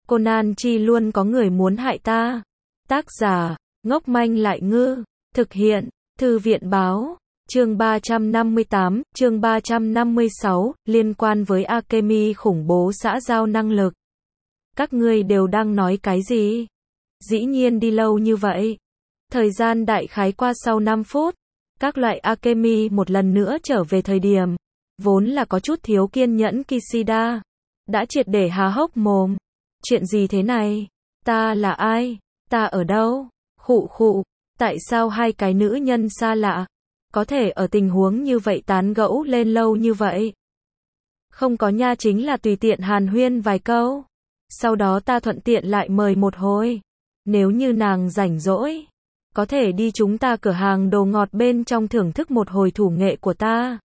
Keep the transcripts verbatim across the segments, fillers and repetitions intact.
Conan chi luôn có người muốn hại ta. Tác giả, ngốc manh lại ngư. Thực hiện, Thư viện báo. Chương ba trăm năm mươi tám, chương ba trăm năm mươi sáu, liên quan với Akemi khủng bố xã giao năng lực. Các ngươi đều đang nói cái gì? Dĩ nhiên đi lâu như vậy. Thời gian đại khái qua sau năm phút. Các loại Akemi một lần nữa trở về thời điểm. Vốn là có chút thiếu kiên nhẫn Kishida. Đã triệt để há hốc mồm. Chuyện gì thế này? Ta là ai? Ta ở đâu? Khụ khụ. Tại sao hai cái nữ nhân xa lạ có thể ở tình huống như vậy tán gẫu lên lâu như vậy? Không có nha, chính là tùy tiện hàn huyên vài câu. Sau đó ta thuận tiện lại mời một hồi. Nếu như nàng rảnh rỗi, có thể đi chúng ta cửa hàng đồ ngọt bên trong thưởng thức một hồi thủ nghệ của ta.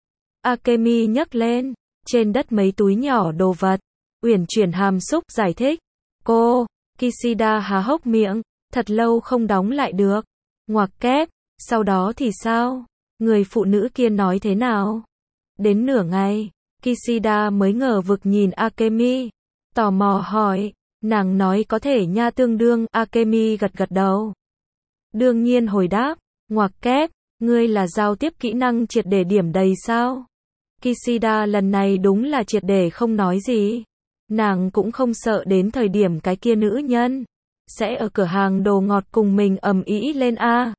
Akemi nhấc lên, trên đất mấy túi nhỏ đồ vật. Uyển chuyển hàm xúc giải thích. Cô, Kishida há hốc miệng, thật lâu không đóng lại được. Ngoặc kép, sau đó thì sao? Người phụ nữ kia nói thế nào? Đến nửa ngày, Kishida mới ngờ vực nhìn Akemi. Tò mò hỏi, nàng nói có thể nha, tương đương. Akemi gật gật đầu. Đương nhiên hồi đáp, ngoặc kép, ngươi là giao tiếp kỹ năng triệt để điểm đầy sao? Kishida lần này đúng là triệt để không nói gì. Nàng cũng không sợ đến thời điểm cái kia nữ nhân sẽ ở cửa hàng đồ ngọt cùng mình ầm ĩ lên a.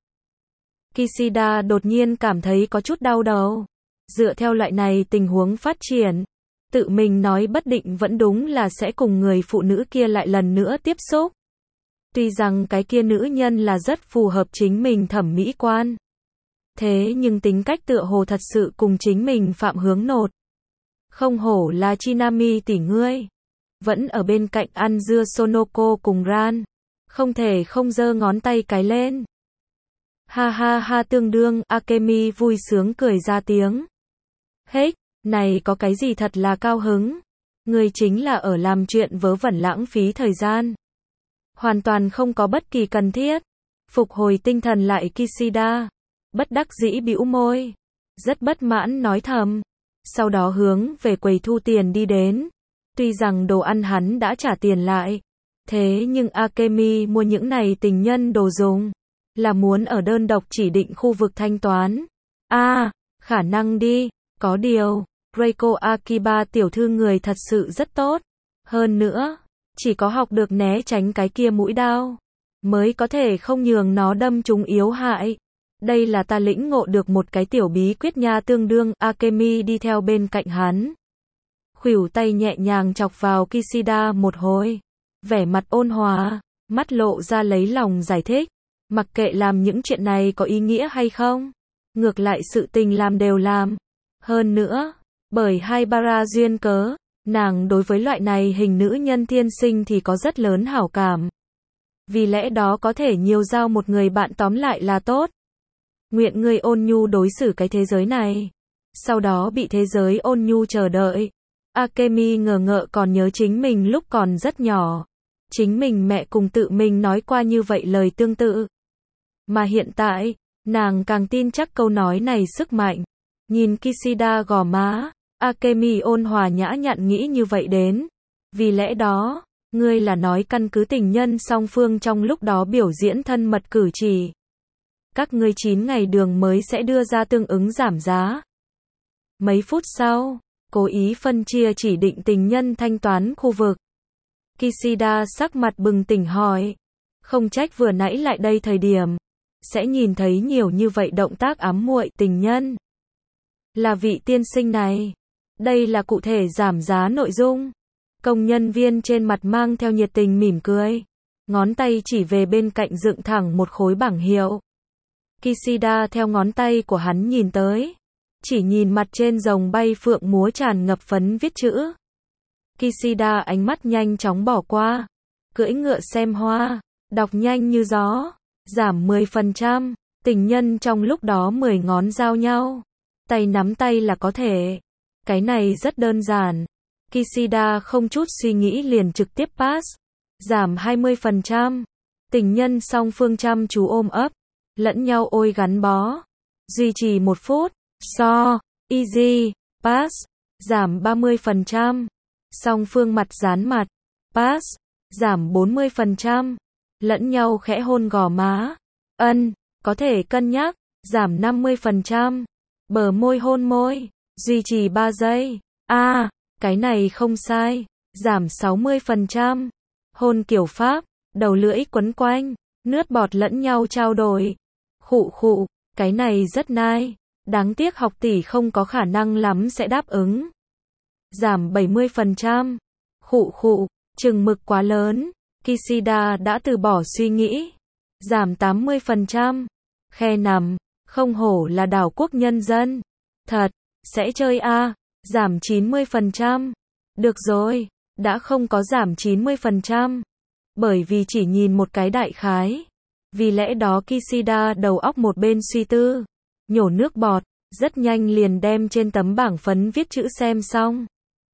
Kishida đột nhiên cảm thấy có chút đau đầu. Dựa theo loại này tình huống phát triển, tự mình nói bất định vẫn đúng là sẽ cùng người phụ nữ kia lại lần nữa tiếp xúc. Tuy rằng cái kia nữ nhân là rất phù hợp chính mình thẩm mỹ quan. Thế nhưng tính cách tựa hồ thật sự cùng chính mình phạm hướng nột. Không hổ là Chinami tỷ ngươi. Vẫn ở bên cạnh ăn dưa Sonoko cùng Ran. Không thể không giơ ngón tay cái lên. Ha ha ha, tương đương. Akemi vui sướng cười ra tiếng. Hết, này có cái gì thật là cao hứng. Ngươi chính là ở làm chuyện vớ vẩn lãng phí thời gian. Hoàn toàn không có bất kỳ cần thiết. Phục hồi tinh thần lại Kishida. Bất đắc dĩ bĩu môi. Rất bất mãn nói thầm. Sau đó hướng về quầy thu tiền đi đến. Tuy rằng đồ ăn hắn đã trả tiền lại. Thế nhưng Akemi mua những này tình nhân đồ dùng. Là muốn ở đơn độc chỉ định khu vực thanh toán. a à, khả năng đi. Có điều, Reiko Akiba tiểu thư người thật sự rất tốt. Hơn nữa, chỉ có học được né tránh cái kia mũi đao, mới có thể không nhường nó đâm trúng yếu hại. Đây là ta lĩnh ngộ được một cái tiểu bí quyết nha, tương đương. Akemi đi theo bên cạnh hắn. Khuỷu tay nhẹ nhàng chọc vào Kishida một hồi. Vẻ mặt ôn hòa, mắt lộ ra lấy lòng giải thích. Mặc kệ làm những chuyện này có ý nghĩa hay không. Ngược lại sự tình làm đều làm. Hơn nữa, bởi hai bara duyên cớ, nàng đối với loại này hình nữ nhân thiên sinh thì có rất lớn hảo cảm. Vì lẽ đó có thể nhiều giao một người bạn tóm lại là tốt. Nguyện ngươi ôn nhu đối xử cái thế giới này. Sau đó bị thế giới ôn nhu chờ đợi. Akemi ngờ ngợ còn nhớ chính mình lúc còn rất nhỏ. Chính mình mẹ cùng tự mình nói qua như vậy lời tương tự. Mà hiện tại, nàng càng tin chắc câu nói này sức mạnh. Nhìn Kishida gò má, Akemi ôn hòa nhã nhặn nghĩ như vậy đến. Vì lẽ đó, ngươi là nói căn cứ tình nhân song phương trong lúc đó biểu diễn thân mật cử chỉ. Các ngươi chín ngày đường mới sẽ đưa ra tương ứng giảm giá. Mấy phút sau, cố ý phân chia chỉ định tình nhân thanh toán khu vực. Kishida sắc mặt bừng tỉnh hỏi. Không trách vừa nãy lại đây thời điểm sẽ nhìn thấy nhiều như vậy động tác ám muội tình nhân. Là vị tiên sinh này. Đây là cụ thể giảm giá nội dung. Công nhân viên trên mặt mang theo nhiệt tình mỉm cười. Ngón tay chỉ về bên cạnh dựng thẳng một khối bảng hiệu. Kishida theo ngón tay của hắn nhìn tới. Chỉ nhìn mặt trên rồng bay phượng múa tràn ngập phấn viết chữ. Kishida ánh mắt nhanh chóng bỏ qua. Cưỡi ngựa xem hoa. Đọc nhanh như gió. Giảm mười phần trăm. Tình nhân trong lúc đó mười ngón giao nhau. Tay nắm tay là có thể. Cái này rất đơn giản. Kishida không chút suy nghĩ liền trực tiếp pass. Giảm hai mươi phần trăm. Tình nhân song phương chăm chú ôm ấp. Lẫn nhau ôi gắn bó. Duy trì một phút. So. Easy. Pass. Giảm ba mươi phần trăm. Song phương mặt dán mặt. Pass. giảm bốn mươi phần trăm. Lẫn nhau khẽ hôn gò má. Ân, có thể cân nhắc, giảm năm mươi phần trăm. Bờ môi hôn môi, duy trì ba giây. A, à, cái này không sai, giảm sáu mươi phần trăm. Hôn kiểu Pháp, đầu lưỡi quấn quanh, nước bọt lẫn nhau trao đổi. Khụ khụ, cái này rất nice, đáng tiếc học tỷ không có khả năng lắm sẽ đáp ứng. Giảm bảy mươi phần trăm. Khụ khụ, chừng mực quá lớn, Kishida đã từ bỏ suy nghĩ. Giảm tám mươi phần trăm. Khe nằm, không hổ là đảo quốc nhân dân. Thật, sẽ chơi a, à, giảm chín mươi phần trăm. Được rồi, đã không có giảm chín mươi phần trăm. Bởi vì chỉ nhìn một cái đại khái. Vì lẽ đó Kishida đầu óc một bên suy tư, nhổ nước bọt, rất nhanh liền đem trên tấm bảng phấn viết chữ xem xong.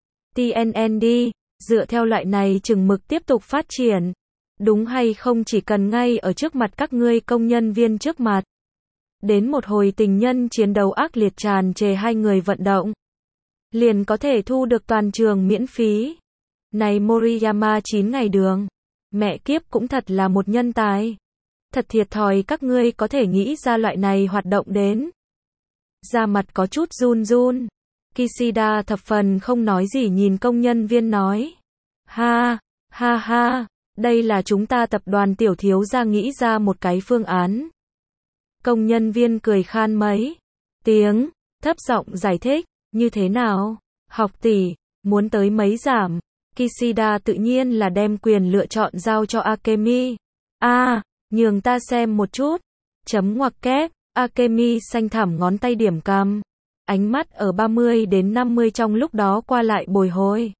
tê en en đê, dựa theo loại này chừng mực tiếp tục phát triển. Đúng hay không chỉ cần ngay ở trước mặt các ngươi công nhân viên trước mặt. Đến một hồi tình nhân chiến đấu ác liệt tràn trề hai người vận động. Liền có thể thu được toàn trường miễn phí. Này Moriyama chín ngày đường. Mẹ kiếp cũng thật là một nhân tài. Thật thiệt thòi các ngươi có thể nghĩ ra loại này hoạt động đến. Da mặt có chút run run. Kishida thập phần không nói gì nhìn công nhân viên nói. Ha, ha ha, đây là chúng ta tập đoàn tiểu thiếu gia nghĩ ra một cái phương án. Công nhân viên cười khan mấy tiếng, thấp giọng giải thích, như thế nào? Học tỷ, muốn tới mấy giảm? Kishida tự nhiên là đem quyền lựa chọn giao cho Akemi. A, à, nhường ta xem một chút. Chấm ngoặc kép, Akemi xanh thẳm ngón tay điểm cằm. Ánh mắt ở ba mươi đến năm mươi trong lúc đó qua lại bồi hồi.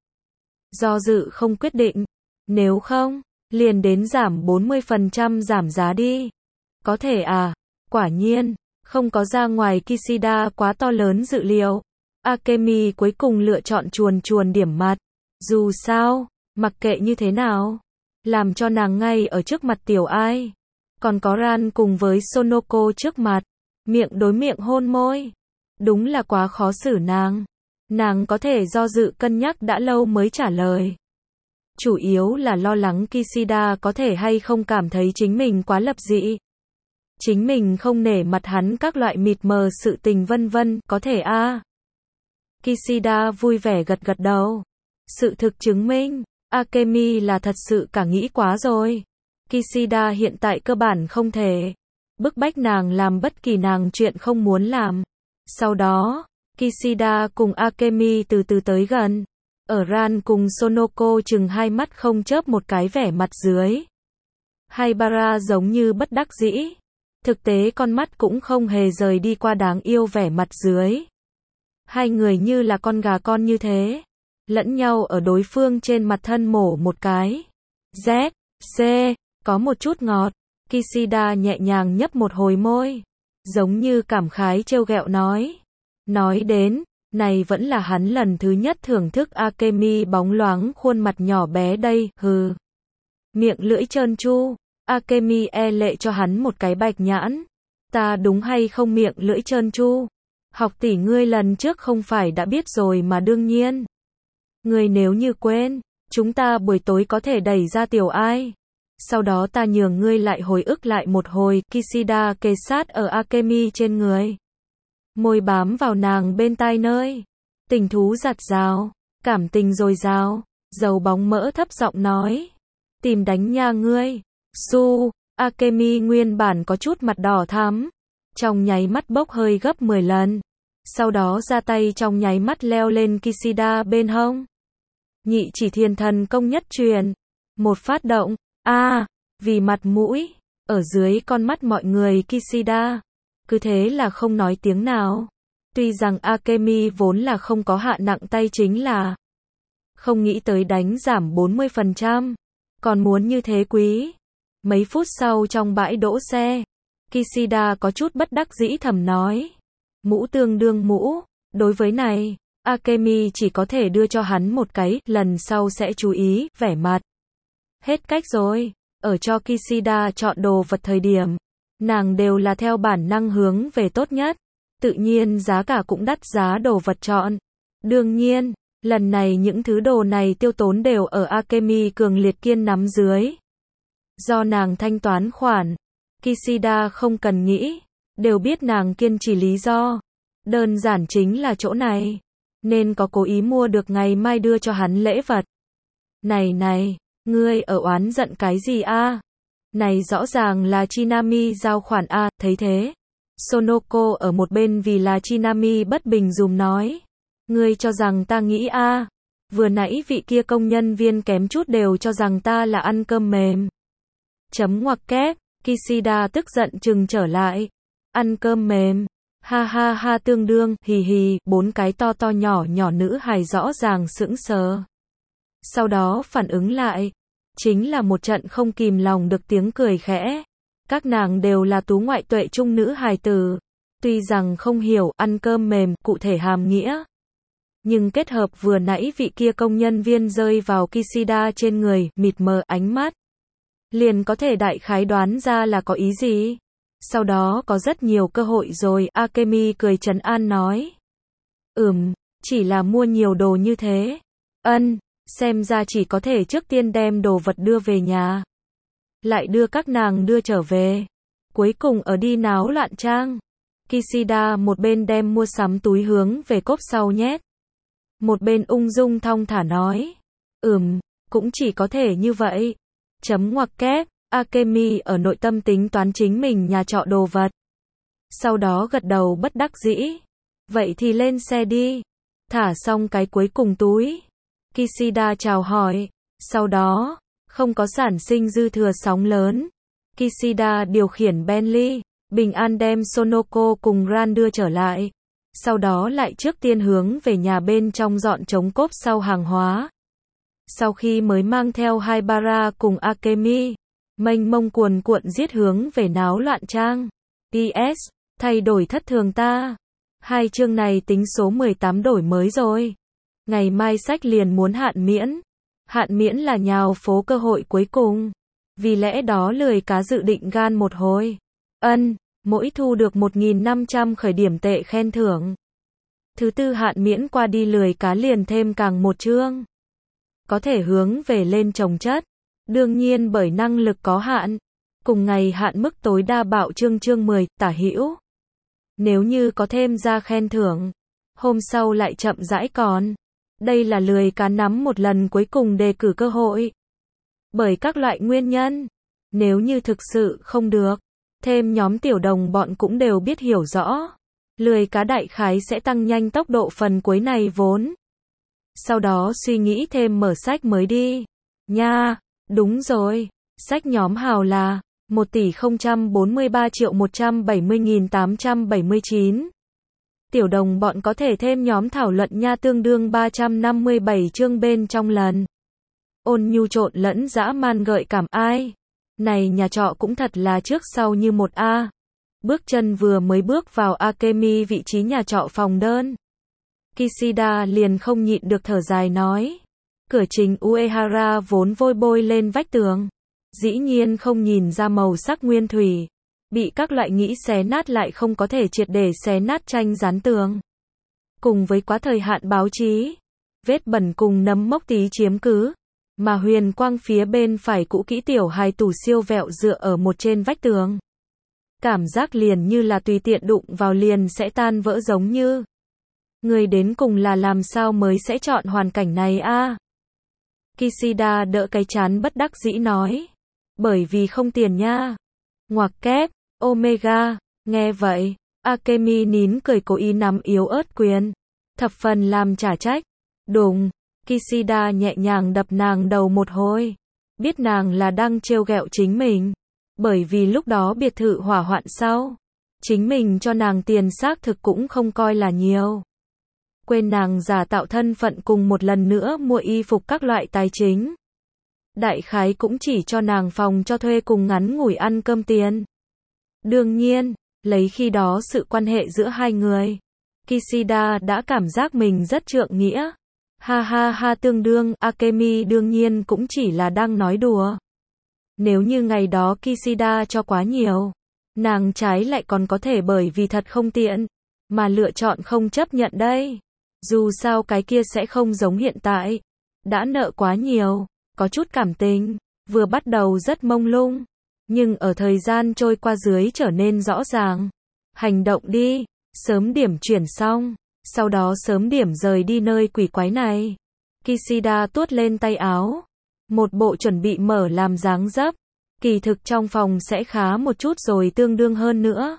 Do dự không quyết định. Nếu không, liền đến giảm bốn mươi phần trăm giảm giá đi. Có thể à? Quả nhiên, không có ra ngoài Kishida quá to lớn dự liệu. Akemi cuối cùng lựa chọn chuồn chuồn điểm mặt. Dù sao, mặc kệ như thế nào, làm cho nàng ngay ở trước mặt tiểu ai. Còn có Ran cùng với Sonoko trước mặt, miệng đối miệng hôn môi. Đúng là quá khó xử nàng. Nàng có thể do dự cân nhắc đã lâu mới trả lời. Chủ yếu là lo lắng Kishida có thể hay không cảm thấy chính mình quá lập dị. Chính mình không nể mặt hắn các loại mịt mờ sự tình vân vân, có thể a. À. Kishida vui vẻ gật gật đầu. Sự thực chứng minh, Akemi là thật sự cả nghĩ quá rồi. Kishida hiện tại cơ bản không thể bức bách nàng làm bất kỳ nàng chuyện không muốn làm. Sau đó, Kishida cùng Akemi từ từ tới gần. Ở Ran cùng Sonoko chừng hai mắt không chớp một cái vẻ mặt dưới. Haibara giống như bất đắc dĩ. Thực tế con mắt cũng không hề rời đi qua đáng yêu vẻ mặt dưới. Hai người như là con gà con như thế. Lẫn nhau ở đối phương trên mặt thân mổ một cái. Z, C, có một chút ngọt. Kishida nhẹ nhàng nhấp một hồi môi. Giống như cảm khái trêu ghẹo nói. Nói đến, này vẫn là hắn lần thứ nhất thưởng thức Akemi bóng loáng khuôn mặt nhỏ bé đây, hừ. Miệng lưỡi trơn tru. Akemi e lệ cho hắn một cái bạch nhãn. Ta đúng hay không miệng lưỡi trơn tru? Học tỷ ngươi lần trước không phải đã biết rồi mà đương nhiên. Ngươi nếu như quên, chúng ta buổi tối có thể đẩy ra tiểu ai. Sau đó ta nhường ngươi lại hồi ức lại một hồi. Kishida kề sát ở Akemi trên người. Môi bám vào nàng bên tai nơi. Tình thú giặt rào, cảm tình dồi dào, dầu bóng mỡ thấp giọng nói. Tìm đánh nha ngươi. Su, Akemi nguyên bản có chút mặt đỏ thắm. Trong nháy mắt bốc hơi gấp mười lần. Sau đó ra tay trong nháy mắt leo lên Kishida bên hông. Nhị chỉ thiên thần công nhất truyền. Một phát động. A, à, vì mặt mũi. Ở dưới con mắt mọi người Kishida. Cứ thế là không nói tiếng nào. Tuy rằng Akemi vốn là không có hạ nặng tay chính là. Không nghĩ tới đánh giảm bốn mươi phần trăm. Còn muốn như thế quý. Mấy phút sau trong bãi đỗ xe. Kishida có chút bất đắc dĩ thầm nói. Mũ tương đương mũ. Đối với này, Akemi chỉ có thể đưa cho hắn một cái, lần sau sẽ chú ý, vẻ mặt. Hết cách rồi. Ở cho Kishida chọn đồ vật thời điểm. Nàng đều là theo bản năng hướng về tốt nhất. Tự nhiên giá cả cũng đắt giá đồ vật chọn. Đương nhiên, Lần này những thứ đồ này tiêu tốn đều ở Akemi cường liệt kiên nắm dưới. Do nàng thanh toán khoản, Kishida không cần nghĩ, đều biết nàng kiên trì lý do. Đơn giản chính là chỗ này, nên có cố ý mua được ngày mai đưa cho hắn lễ vật. Này này, ngươi ở oán giận cái gì a? Này rõ ràng là Chinami giao khoản a, thấy thế. Sonoko ở một bên vì là Chinami bất bình dùm nói. Ngươi cho rằng ta nghĩ a? Vừa nãy vị kia công nhân viên kém chút đều cho rằng ta là ăn cơm mềm. Chấm ngoặc kép, Kishida tức giận trừng trở lại. Ăn cơm mềm. Ha ha ha tương đương, hì hì, bốn cái to to nhỏ nhỏ nữ hài rõ ràng sững sờ. Sau đó phản ứng lại, chính là một trận không kìm lòng được tiếng cười khẽ. Các nàng đều là tú ngoại tuệ trung nữ hài tử. Tuy rằng không hiểu ăn cơm mềm cụ thể hàm nghĩa, nhưng kết hợp vừa nãy vị kia công nhân viên rơi vào Kishida trên người, mịt mờ ánh mắt, liền có thể đại khái đoán ra là có ý gì. Sau đó có rất nhiều cơ hội rồi, Akemi cười trấn an nói. Ừm, chỉ là mua nhiều đồ như thế. Ân, xem ra chỉ có thể trước tiên đem đồ vật đưa về nhà. Lại đưa các nàng đưa trở về. Cuối cùng ở đi náo loạn trang. Kishida một bên đem mua sắm túi hướng về cốp sau nhét. Một bên ung dung thong thả nói. Ừm, cũng chỉ có thể như vậy. Chấm ngoặc kép. Akemi ở nội tâm tính toán chính mình nhà trọ đồ vật. Sau đó gật đầu bất đắc dĩ. Vậy thì lên xe đi. Thả xong cái cuối cùng túi. Kishida chào hỏi. Sau đó, không có sản sinh dư thừa sóng lớn. Kishida điều khiển Bentley, bình an đem Sonoko cùng Ran đưa trở lại. Sau đó lại trước tiên hướng về nhà bên trong dọn chống cốp sau hàng hóa. Sau khi mới mang theo Haibara cùng Akemi, mênh mông cuồn cuộn giết hướng về náo loạn trang. pê ét, thay đổi thất thường ta. Hai chương này tính số mười tám đổi mới rồi. Ngày mai sách liền muốn hạn miễn. Hạn miễn là nhào phố cơ hội cuối cùng. Vì lẽ đó lười cá dự định gan một hồi. Ân, mỗi thu được một nghìn năm trăm khởi điểm tệ khen thưởng. Thứ tư hạn miễn qua đi lười cá liền thêm càng một chương. Có thể hướng về lên trồng chất. Đương nhiên bởi năng lực có hạn. Cùng ngày hạn mức tối đa bạo chương chương mười, tả hữu. Nếu như có thêm ra khen thưởng, hôm sau lại chậm rãi còn. Đây là lười cá nắm một lần cuối cùng đề cử cơ hội. Bởi các loại nguyên nhân. Nếu như thực sự không được, thêm nhóm tiểu đồng bọn cũng đều biết hiểu rõ. Lười cá đại khái sẽ tăng nhanh tốc độ phần cuối này vốn. Sau đó suy nghĩ thêm mở sách mới đi. Nha, đúng rồi. Sách nhóm hào là một tỷ không trăm bốn mươi ba triệu một trăm bảy mươi nghìn tám trăm bảy mươi chín. Tiểu đồng bọn có thể thêm nhóm thảo luận nha tương đương ba trăm năm mươi bảy chương bên trong lần. Ôn nhu trộn lẫn dã man gợi cảm ai. Này nhà trọ cũng thật là trước sau như một A. Bước chân vừa mới bước vào Akemi vị trí nhà trọ phòng đơn. Kishida liền không nhịn được thở dài nói. Cửa chính Uehara vốn vôi bôi lên vách tường. Dĩ nhiên không nhìn ra màu sắc nguyên thủy. Bị các loại nghĩ xé nát lại không có thể triệt để xé nát tranh dán tường. Cùng với quá thời hạn báo chí. Vết bẩn cùng nấm mốc tí chiếm cứ. Mà huyền quang phía bên phải cũ kỹ tiểu hài tủ siêu vẹo dựa ở một trên vách tường. Cảm giác liền như là tùy tiện đụng vào liền sẽ tan vỡ giống như. Người đến cùng là làm sao mới sẽ chọn hoàn cảnh này a? Kishida đỡ cái chán bất đắc dĩ nói. Bởi vì không tiền nha. Ngoặc kép, Omega, nghe vậy, Akemi nín cười cố ý nắm yếu ớt quyền. Thập phần làm trả trách. Đùng, Kishida nhẹ nhàng đập nàng đầu một hồi. Biết nàng là đang trêu ghẹo chính mình. Bởi vì lúc đó biệt thự hỏa hoạn sau. Chính mình cho nàng tiền xác thực cũng không coi là nhiều. Quên nàng giả tạo thân phận cùng một lần nữa mua y phục các loại tài chính. Đại khái cũng chỉ cho nàng phòng cho thuê cùng ngắn ngủi ăn cơm tiền. Đương nhiên, lấy khi đó sự quan hệ giữa hai người, Kishida đã cảm giác mình rất trượng nghĩa. Ha ha ha tương đương, Akemi đương nhiên cũng chỉ là đang nói đùa. Nếu như ngày đó Kishida cho quá nhiều, nàng trái lại còn có thể bởi vì thật không tiện, mà lựa chọn không chấp nhận đây. Dù sao cái kia sẽ không giống hiện tại. Đã nợ quá nhiều, có chút cảm tình, vừa bắt đầu rất mông lung, nhưng ở thời gian trôi qua dưới trở nên rõ ràng. Hành động đi, sớm điểm chuyển xong, sau đó sớm điểm rời đi nơi quỷ quái này. Kishida tuốt lên tay áo, một bộ chuẩn bị mở làm dáng dấp. Kỳ thực trong phòng sẽ khá một chút rồi tương đương hơn nữa.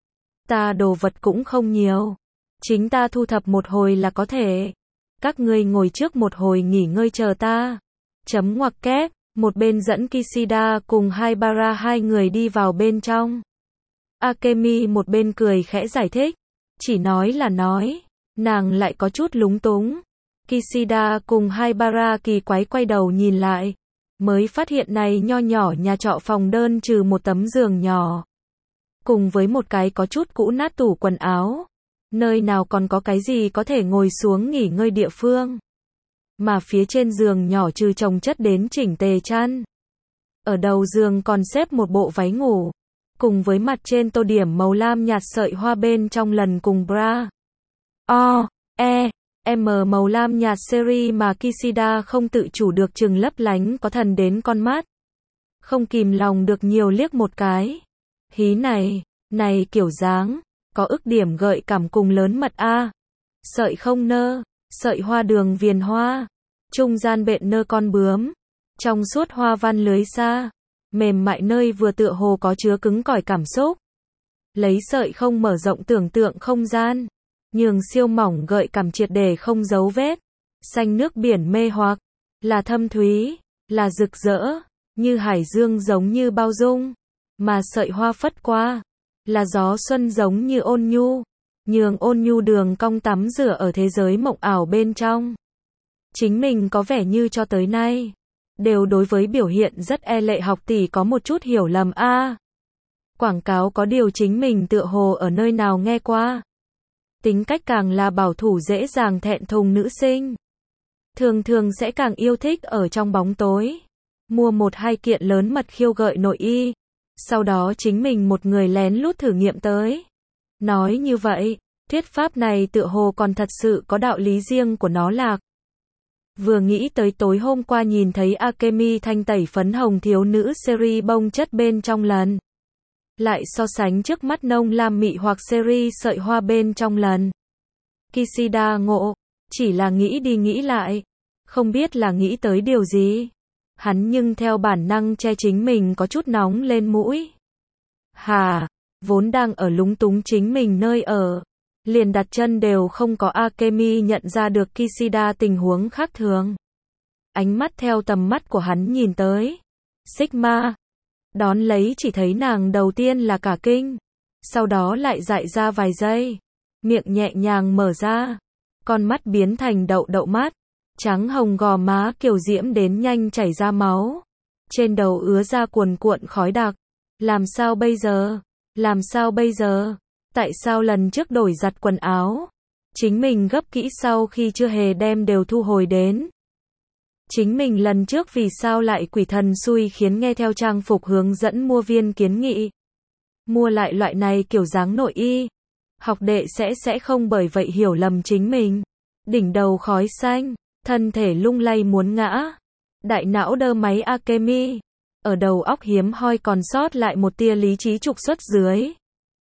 Ta đồ vật cũng không nhiều, chính ta thu thập một hồi là có thể. Các ngươi ngồi trước một hồi nghỉ ngơi chờ ta. Chấm ngoặc kép, một bên dẫn Kishida cùng Haibara hai người đi vào bên trong. Akemi một bên cười khẽ giải thích, chỉ nói là nói, nàng lại có chút lúng túng. Kishida cùng Haibara kỳ quái quay đầu nhìn lại, mới phát hiện này nho nhỏ nhà trọ phòng đơn trừ một tấm giường nhỏ, cùng với một cái có chút cũ nát tủ quần áo, nơi nào còn có cái gì có thể ngồi xuống nghỉ ngơi địa phương. Mà phía trên giường nhỏ trừ chồng chất đến chỉnh tề chăn, ở đầu giường còn xếp một bộ váy ngủ, cùng với mặt trên tô điểm màu lam nhạt sợi hoa bên trong lần cùng bra. O, E, M màu lam nhạt series mà Kishida không tự chủ được chừng lấp lánh có thần đến con mắt. Không kìm lòng được nhiều liếc một cái. Hí này, này kiểu dáng, có ức điểm gợi cảm cùng lớn mật a. Sợi không nơ, sợi hoa đường viền hoa, trung gian bện nơ con bướm, trong suốt hoa văn lưới xa, mềm mại nơi vừa tựa hồ có chứa cứng cỏi cảm xúc. Lấy sợi không mở rộng tưởng tượng không gian, nhường siêu mỏng gợi cảm triệt để không dấu vết. Xanh nước biển mê hoặc, là thâm thúy, là rực rỡ, như hải dương giống như bao dung, mà sợi hoa phất qua, là gió xuân giống như ôn nhu, nhường ôn nhu đường cong tắm rửa ở thế giới mộng ảo bên trong. Chính mình có vẻ như cho tới nay, đều đối với biểu hiện rất e lệ học tỷ có một chút hiểu lầm a. À, quảng cáo có điều chính mình tựa hồ ở nơi nào nghe qua. Tính cách càng là bảo thủ dễ dàng thẹn thùng nữ sinh, thường thường sẽ càng yêu thích ở trong bóng tối, mua một hai kiện lớn mật khiêu gợi nội y, sau đó chính mình một người lén lút thử nghiệm tới. Nói như vậy, thuyết pháp này tựa hồ còn thật sự có đạo lý riêng của nó lạc. Vừa nghĩ tới tối hôm qua nhìn thấy Akemi thanh tẩy phấn hồng thiếu nữ series bông chất bên trong lần, lại so sánh trước mắt nông lam mị hoặc series sợi hoa bên trong lần. Kishida ngộ, chỉ là nghĩ đi nghĩ lại, không biết là nghĩ tới điều gì. Hắn nhưng theo bản năng che chính mình có chút nóng lên mũi. Hà, vốn đang ở lúng túng chính mình nơi ở, liền đặt chân đều không có. Akemi nhận ra được Kishida tình huống khác thường. Ánh mắt theo tầm mắt của hắn nhìn tới. Sigma. Đón lấy chỉ thấy nàng đầu tiên là cả kinh, sau đó lại dại ra vài giây, miệng nhẹ nhàng mở ra, con mắt biến thành đậu đậu mắt, trắng hồng gò má kiều diễm đến nhanh chảy ra máu, trên đầu ứa ra cuồn cuộn khói đặc. Làm sao bây giờ? Làm sao bây giờ? Tại sao lần trước đổi giặt quần áo, chính mình gấp kỹ sau khi chưa hề đem đều thu hồi đến? Chính mình lần trước vì sao lại quỷ thần xui khiến nghe theo trang phục hướng dẫn mua viên kiến nghị, mua lại loại này kiểu dáng nội y. Học đệ sẽ sẽ không bởi vậy hiểu lầm chính mình. Đỉnh đầu khói xanh, thân thể lung lay muốn ngã, đại não đơ máy. Akemi, ở đầu óc hiếm hoi còn sót lại một tia lý trí trục xuất dưới.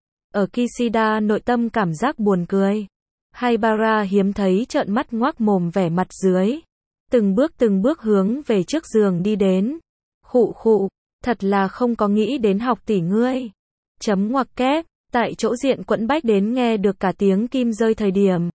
Ở Kishida nội tâm cảm giác buồn cười. Haibara hiếm thấy trợn mắt ngoác mồm vẻ mặt dưới, từng bước từng bước hướng về trước giường đi đến. Khụ khụ, thật là không có nghĩ đến học tỷ ngươi. Chấm ngoặc kép, tại chỗ diện quẫn bách đến nghe được cả tiếng kim rơi thời điểm.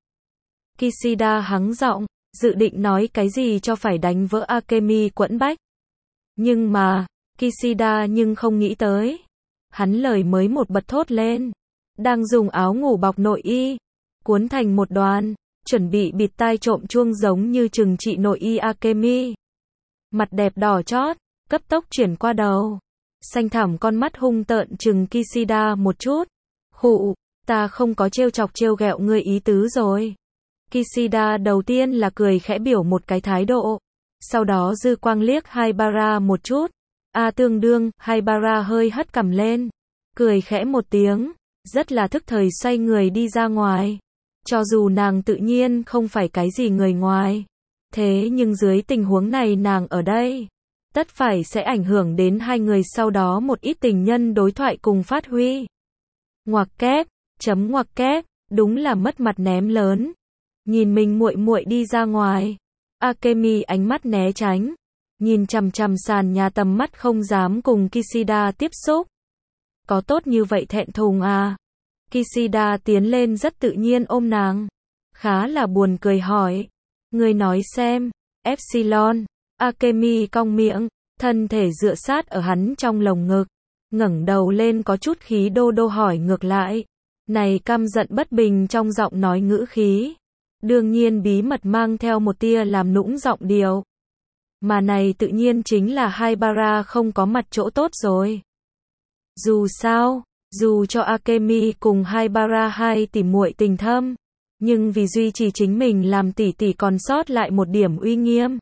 Kishida hắng giọng, dự định nói cái gì cho phải đánh vỡ Akemi quẫn bách. Nhưng mà, Kishida nhưng không nghĩ tới. Hắn lời mới một bật thốt lên, đang dùng áo ngủ bọc nội y, cuốn thành một đoàn, chuẩn bị bịt tai trộm chuông giống như trừng trị nội y. Akemi, mặt đẹp đỏ chót, cấp tốc chuyển qua đầu, xanh thẳm con mắt hung tợn trừng Kishida một chút. Khụ, ta không có trêu chọc trêu ghẹo ngươi ý tứ rồi. Kishida đầu tiên là cười khẽ biểu một cái thái độ, sau đó dư quang liếc Haibara một chút. A tương đương, Haibara hơi hất cằm lên, cười khẽ một tiếng, rất là thức thời xoay người đi ra ngoài. Cho dù nàng tự nhiên không phải cái gì người ngoài. Thế nhưng dưới tình huống này nàng ở đây, tất phải sẽ ảnh hưởng đến hai người sau đó một ít tình nhân đối thoại cùng phát huy. Ngoặc kép, chấm ngoặc kép, đúng là mất mặt ném lớn. Nhìn mình muội muội đi ra ngoài, Akemi ánh mắt né tránh, nhìn chằm chằm sàn nhà tầm mắt không dám cùng Kishida tiếp xúc. Có tốt như vậy thẹn thùng à? Kishida tiến lên rất tự nhiên ôm nàng, khá là buồn cười hỏi, ngươi nói xem, Epsilon. Akemi cong miệng, thân thể dựa sát ở hắn trong lồng ngực, ngẩng đầu lên có chút khí đô đô hỏi ngược lại, này căm giận bất bình trong giọng nói ngữ khí, đương nhiên bí mật mang theo một tia làm nũng giọng điệu. Mà này tự nhiên chính là Haibara không có mặt chỗ tốt rồi. Dù sao, dù cho Akemi cùng Haibara hai tỷ muội tình thâm, nhưng vì duy trì chính mình làm tỷ tỷ còn sót lại một điểm uy nghiêm.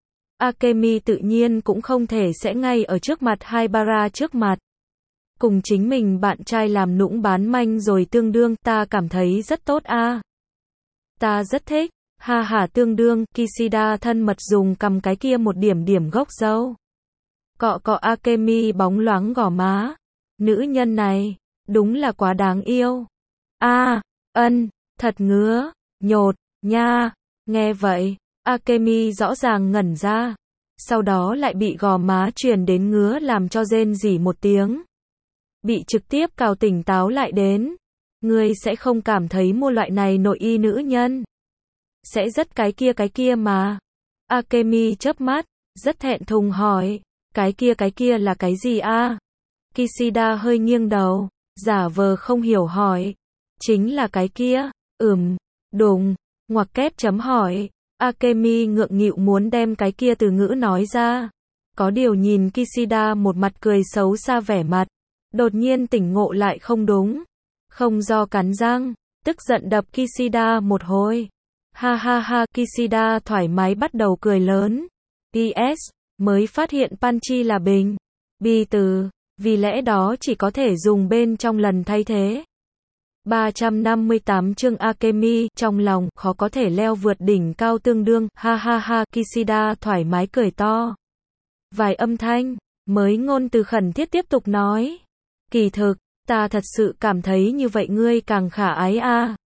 Akemi tự nhiên cũng không thể sẽ ngay ở trước mặt Haibara trước mặt. Cùng chính mình bạn trai làm nũng bán manh rồi tương đương, ta cảm thấy rất tốt a. À. Ta rất thích, ha ha tương đương, Kishida thân mật dùng cầm cái kia một điểm điểm gốc râu. Cọ cọ Akemi bóng loáng gò má. Nữ nhân này, đúng là quá đáng yêu. A, à, ân, thật ngứa, nhột, nha, nghe vậy. Akemi rõ ràng ngẩn ra, sau đó lại bị gò má truyền đến ngứa làm cho rên rỉ một tiếng. Bị trực tiếp cào tỉnh táo lại đến. Ngươi sẽ không cảm thấy mua loại này nội y nữ nhân sẽ rất cái kia cái kia mà. Akemi chớp mắt, rất thẹn thùng hỏi, cái kia cái kia là cái gì a? À? Kishida hơi nghiêng đầu, giả vờ không hiểu hỏi, chính là cái kia, ừm, đùng, ngoặc kép chấm hỏi. Akemi ngượng nghịu muốn đem cái kia từ ngữ nói ra. Có điều nhìn Kishida một mặt cười xấu xa vẻ mặt, đột nhiên tỉnh ngộ lại không đúng. Không do cắn răng, tức giận đập Kishida một hồi. Ha ha ha, Kishida thoải mái bắt đầu cười lớn. pê ét, mới phát hiện Panchi là bình. Bi từ, vì lẽ đó chỉ có thể dùng bên trong lần thay thế. ba trăm năm mươi tám chương Akemi, trong lòng, khó có thể leo vượt đỉnh cao tương đương, ha ha ha, Kishida thoải mái cười to. Vài âm thanh, mới ngôn từ khẩn thiết tiếp tục nói. Kỳ thực, ta thật sự cảm thấy như vậy ngươi càng khả ái a. À.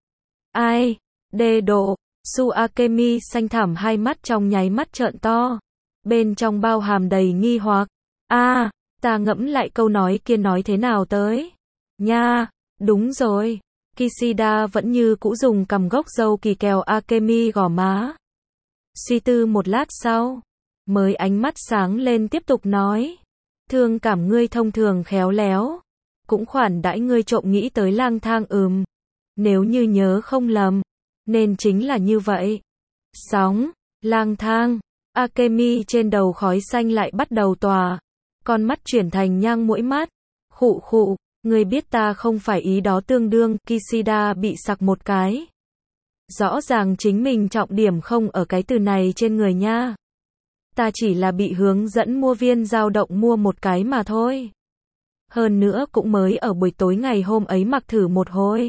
Ai? Đê độ, Su Akemi xanh thẳm hai mắt trong nháy mắt trợn to. Bên trong bao hàm đầy nghi hoặc. A, à, ta ngẫm lại câu nói kia nói thế nào tới. Nha. Đúng rồi, Kishida vẫn như cũ dùng cầm gốc râu kỳ kèo Akemi gò má. Suy tư một lát sau, mới ánh mắt sáng lên tiếp tục nói. Thương cảm ngươi thông thường khéo léo, cũng khoản đãi ngươi trộm nghĩ tới lang thang ừm. Nếu như nhớ không lầm, nên chính là như vậy. Sóng, lang thang, Akemi trên đầu khói xanh lại bắt đầu tỏa. Con mắt chuyển thành nhang mũi mắt, khụ khụ. Ngươi biết ta không phải ý đó tương đương, Kishida bị sặc một cái. Rõ ràng chính mình trọng điểm không ở cái từ này trên người nha. Ta chỉ là bị hướng dẫn mua viên dao động mua một cái mà thôi. Hơn nữa cũng mới ở buổi tối ngày hôm ấy mặc thử một hồi.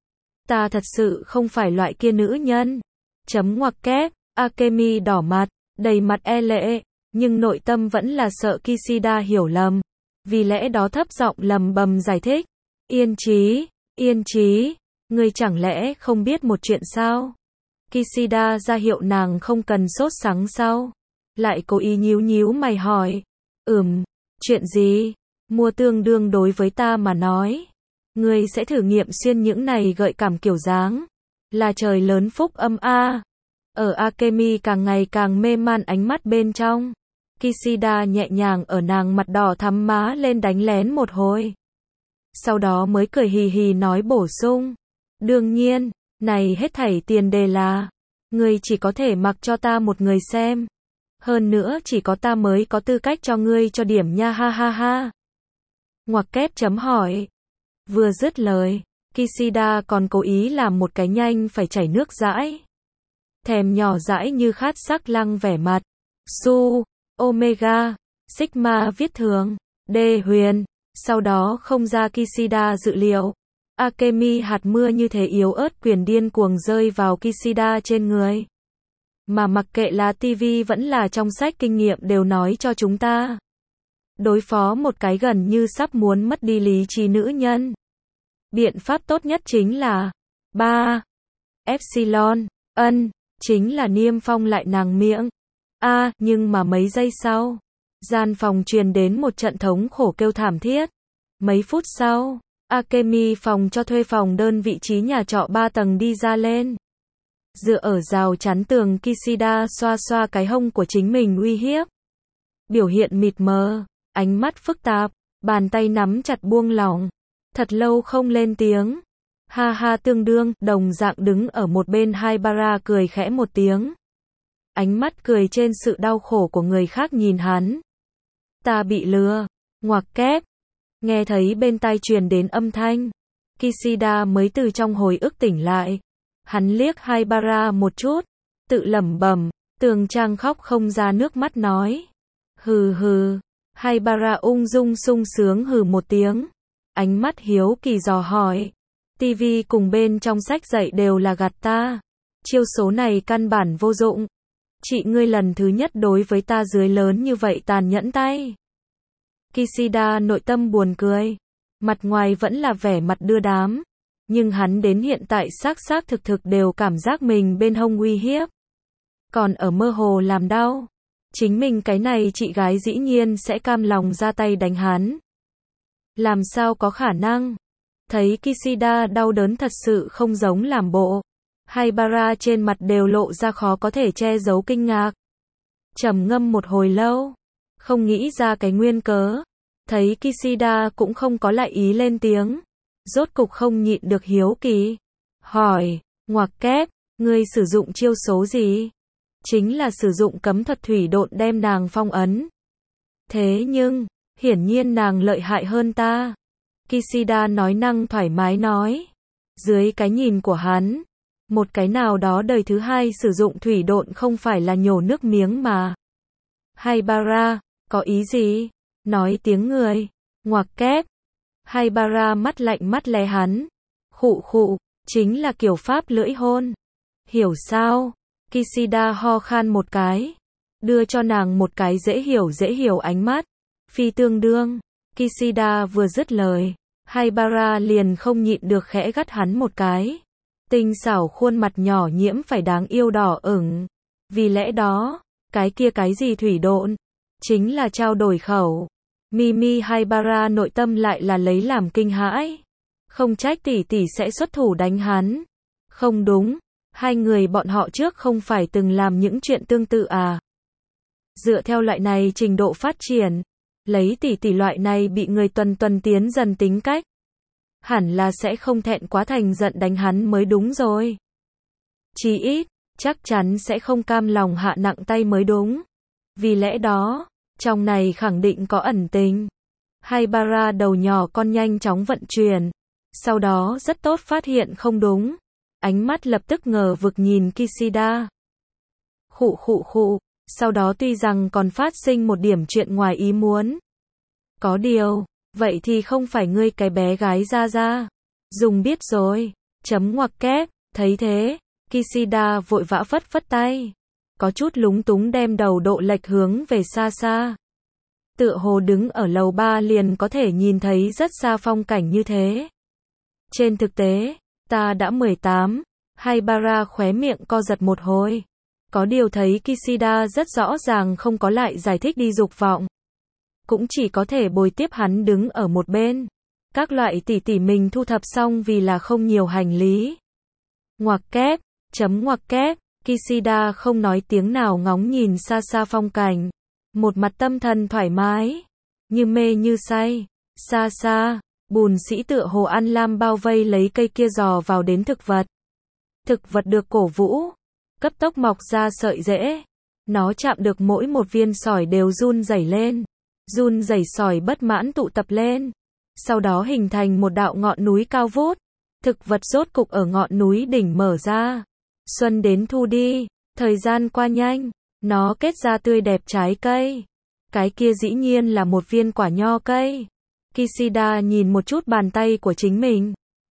Ta thật sự không phải loại kia nữ nhân. Chấm ngoặc kép, Akemi đỏ mặt, đầy mặt e lệ, nhưng nội tâm vẫn là sợ Kishida hiểu lầm. Vì lẽ đó thấp giọng lầm bầm giải thích. Yên trí, yên trí, ngươi chẳng lẽ không biết một chuyện sao? Kishida ra hiệu nàng không cần sốt sắng sao? Lại cố ý nhíu nhíu mày hỏi. Ừm, chuyện gì? Mua tương đương đối với ta mà nói. Ngươi sẽ thử nghiệm xuyên những này gợi cảm kiểu dáng. Là trời lớn phúc âm a. Ở Akemi càng ngày càng mê man ánh mắt bên trong. Kishida nhẹ nhàng ở nàng mặt đỏ thắm má lên đánh lén một hồi. Sau đó mới cười hì hì nói bổ sung. Đương nhiên, này hết thảy tiền đề là, ngươi chỉ có thể mặc cho ta một người xem. Hơn nữa chỉ có ta mới có tư cách cho ngươi cho điểm nha ha ha ha. Ngoặc kép chấm hỏi. Vừa dứt lời, Kishida còn cố ý làm một cái nhanh phải chảy nước dãi. Thèm nhỏ dãi như khát sắc lăng vẻ mặt. Su, Omega, Sigma viết thường, D huyền, sau đó không ra Kishida dự liệu. Akemi hạt mưa như thế yếu ớt quyền điên cuồng rơi vào Kishida trên người. Mà mặc kệ là ti vi vẫn là trong sách kinh nghiệm đều nói cho chúng ta. Đối phó một cái gần như sắp muốn mất đi lý trí nữ nhân. Biện pháp tốt nhất chính là ba. Epsilon, ân, chính là niêm phong lại nàng miệng. A, à, nhưng mà mấy giây sau, gian phòng truyền đến một trận thống khổ kêu thảm thiết. Mấy phút sau, Akemi phòng cho thuê phòng đơn vị trí nhà trọ ba tầng đi ra lên. Dựa ở rào chắn tường Kishida xoa xoa cái hông của chính mình uy hiếp. Biểu hiện mịt mờ, ánh mắt phức tạp, bàn tay nắm chặt buông lỏng. Thật lâu không lên tiếng. Ha ha tương đương, đồng dạng đứng ở một bên Haibara cười khẽ một tiếng. Ánh mắt cười trên sự đau khổ của người khác nhìn hắn. Ta bị lừa, ngoặc kép. Nghe thấy bên tai truyền đến âm thanh. Kishida mới từ trong hồi ức tỉnh lại. Hắn liếc Haibara một chút, tự lẩm bẩm, tường trang khóc không ra nước mắt nói. Hừ hừ, Haibara ung dung sung sướng hừ một tiếng. Ánh mắt hiếu kỳ dò hỏi. ti vi cùng bên trong sách dạy đều là gạt ta. Chiêu số này căn bản vô dụng. Chị ngươi lần thứ nhất đối với ta dưới lớn như vậy tàn nhẫn tay. Kishida nội tâm buồn cười. Mặt ngoài vẫn là vẻ mặt đưa đám. Nhưng hắn đến hiện tại xác xác thực thực đều cảm giác mình bên hông uy hiếp. Còn ở mơ hồ làm đau. Chính mình cái này chị gái dĩ nhiên sẽ cam lòng ra tay đánh hắn. Làm sao có khả năng? Thấy Kishida đau đớn thật sự không giống làm bộ. Haibara trên mặt đều lộ ra khó có thể che giấu kinh ngạc. Trầm ngâm một hồi lâu. Không nghĩ ra cái nguyên cớ. Thấy Kishida cũng không có lại ý lên tiếng. Rốt cục không nhịn được hiếu kỳ. Hỏi, ngoặc kép, ngươi sử dụng chiêu số gì? Chính là sử dụng cấm thuật thủy độn đem nàng phong ấn. Thế nhưng, hiển nhiên nàng lợi hại hơn ta. Kishida nói năng thoải mái nói. Dưới cái nhìn của hắn, một cái nào đó đời thứ hai sử dụng thủy độn không phải là nhổ nước miếng mà. Haibara, có ý gì? Nói tiếng người, ngoặc kép. Haibara mắt lạnh mắt lé hắn. Khụ khụ, chính là kiểu pháp lưỡi hôn. Hiểu sao? Kishida ho khan một cái. Đưa cho nàng một cái dễ hiểu dễ hiểu ánh mắt. Phi tương đương. Kishida vừa dứt lời. Haibara liền không nhịn được khẽ gắt hắn một cái. Tinh xảo khuôn mặt nhỏ nhiễm phải đáng yêu đỏ ửng. Vì lẽ đó, cái kia cái gì thủy độn? Chính là trao đổi khẩu. Mimi Haibara nội tâm lại là lấy làm kinh hãi. Không trách tỷ tỷ sẽ xuất thủ đánh hắn. Không đúng, hai người bọn họ trước không phải từng làm những chuyện tương tự à. Dựa theo loại này trình độ phát triển, lấy tỷ tỷ loại này bị người tuần tuần tiến dần tính cách. Hẳn là sẽ không thẹn quá thành giận đánh hắn mới đúng rồi. Chí ít, chắc chắn sẽ không cam lòng hạ nặng tay mới đúng. Vì lẽ đó, trong này khẳng định có ẩn tình. Haibara đầu nhỏ con nhanh chóng vận chuyển. Sau đó rất tốt phát hiện không đúng. Ánh mắt lập tức ngờ vực nhìn Kishida. Khụ khụ khụ. Sau đó tuy rằng còn phát sinh một điểm chuyện ngoài ý muốn. Có điều, vậy thì không phải ngươi cái bé gái ra ra. Dùng biết rồi. Chấm ngoặc kép. Thấy thế, Kishida vội vã phất phất tay. Có chút lúng túng đem đầu độ lệch hướng về xa xa. Tựa hồ đứng ở lầu ba liền có thể nhìn thấy rất xa phong cảnh như thế. Trên thực tế, ta đã mười tám. Haibara khóe miệng co giật một hồi. Có điều thấy Kishida rất rõ ràng không có lại giải thích đi dục vọng. Cũng chỉ có thể bồi tiếp hắn đứng ở một bên. Các loại tỉ tỉ mình thu thập xong vì là không nhiều hành lý. Ngoặc kép, chấm ngoặc kép. Kishida không nói tiếng nào ngóng nhìn xa xa phong cảnh. Một mặt tâm thần thoải mái. Như mê như say. Xa xa, bùn sĩ tựa hồ ăn lam bao vây lấy cây kia dò vào đến thực vật. Thực vật được cổ vũ. Cấp tốc mọc ra sợi rễ. Nó chạm được mỗi một viên sỏi đều run rẩy lên. Run rẩy sỏi bất mãn tụ tập lên. Sau đó hình thành một đạo ngọn núi cao vút. Thực vật rốt cục ở ngọn núi đỉnh mở ra. Xuân đến thu đi, thời gian qua nhanh, nó kết ra tươi đẹp trái cây. Cái kia dĩ nhiên là một viên quả nho cây. Kishida nhìn một chút bàn tay của chính mình.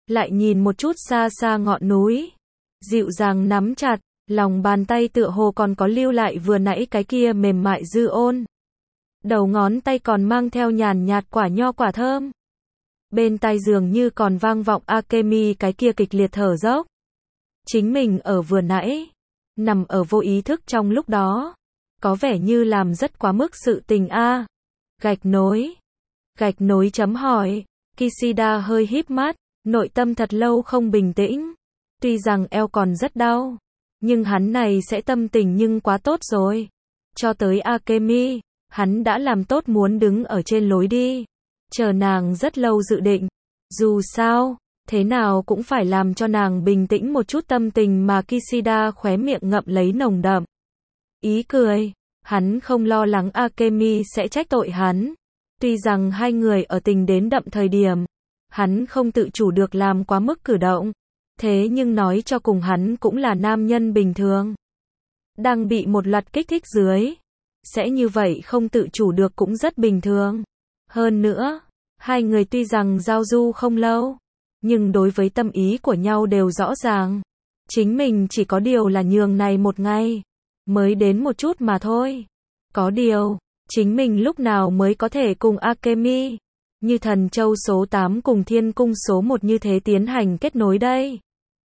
lại nhìn một chút xa xa ngọn núi, dịu dàng nắm chặt, lòng bàn tay tựa hồ còn có lưu lại vừa nãy cái kia mềm mại dư ôn. Đầu ngón tay còn mang theo nhàn nhạt quả nho quả thơm. Bên tai dường như còn vang vọng Akemi cái kia kịch liệt thở dốc. Chính mình ở vừa nãy, nằm ở vô ý thức trong lúc đó, có vẻ như làm rất quá mức sự tình a. Gạch nối. Gạch nối chấm hỏi. Kishida hơi híp mắt, nội tâm thật lâu không bình tĩnh. Tuy rằng eo còn rất đau, nhưng hắn này sẽ tâm tình nhưng quá tốt rồi. Cho tới Akemi, hắn đã làm tốt muốn đứng ở trên lối đi, chờ nàng rất lâu dự định. Dù sao, thế nào cũng phải làm cho nàng bình tĩnh một chút tâm tình mà Kishida khóe miệng ngậm lấy nồng đậm ý cười. Hắn không lo lắng Akemi sẽ trách tội hắn. Tuy rằng hai người ở tình đến đậm thời điểm, hắn không tự chủ được làm quá mức cử động. Thế nhưng nói cho cùng hắn cũng là nam nhân bình thường. Đang bị một loạt kích thích dưới. Sẽ như vậy không tự chủ được cũng rất bình thường. Hơn nữa, hai người tuy rằng giao du không lâu, nhưng đối với tâm ý của nhau đều rõ ràng. Chính mình chỉ có điều là nhường này một ngày, mới đến một chút mà thôi. Có điều, chính mình lúc nào mới có thể cùng Akemi, như thần châu số tám cùng thiên cung số một như thế tiến hành kết nối đây.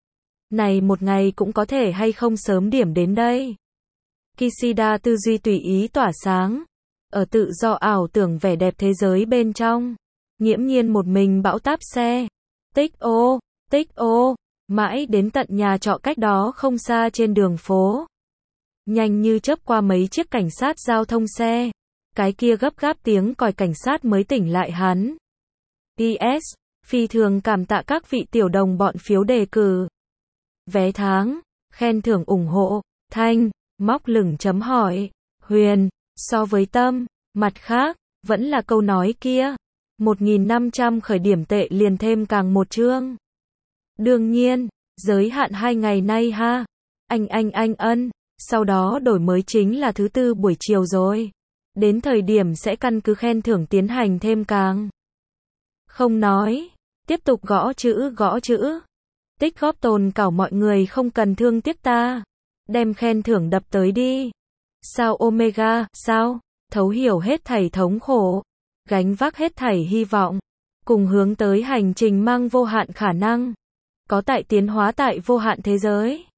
Này một ngày cũng có thể hay không sớm điểm đến đây. Kishida tư duy tùy ý tỏa sáng, ở tự do ảo tưởng vẻ đẹp thế giới bên trong, nghiễm nhiên một mình bão táp xe, tích ô, tích ô, mãi đến tận nhà trọ cách đó không xa trên đường phố. Nhanh như chớp qua mấy chiếc cảnh sát giao thông xe, cái kia gấp gáp tiếng còi cảnh sát mới tỉnh lại hắn. pê ét, phi thường cảm tạ các vị tiểu đồng bọn phiếu đề cử, vé tháng, khen thưởng ủng hộ, thanh, móc lửng chấm hỏi, huyền, so với tâm, mặt khác, vẫn là câu nói kia, một nghìn năm trăm khởi điểm tệ liền thêm càng một chương. Đương nhiên, giới hạn hai ngày nay ha, anh anh anh ân, sau đó đổi mới chính là thứ tư buổi chiều rồi. Đến thời điểm sẽ căn cứ khen thưởng tiến hành thêm càng. Không nói, tiếp tục gõ chữ gõ chữ. Tích góp tồn cảo mọi người không cần thương tiếc ta. Đem khen thưởng đập tới đi. Sao Omega, sao? Thấu hiểu hết thảy thống khổ. Gánh vác hết thảy hy vọng. Cùng hướng tới hành trình mang vô hạn khả năng. Có tại tiến hóa tại vô hạn thế giới.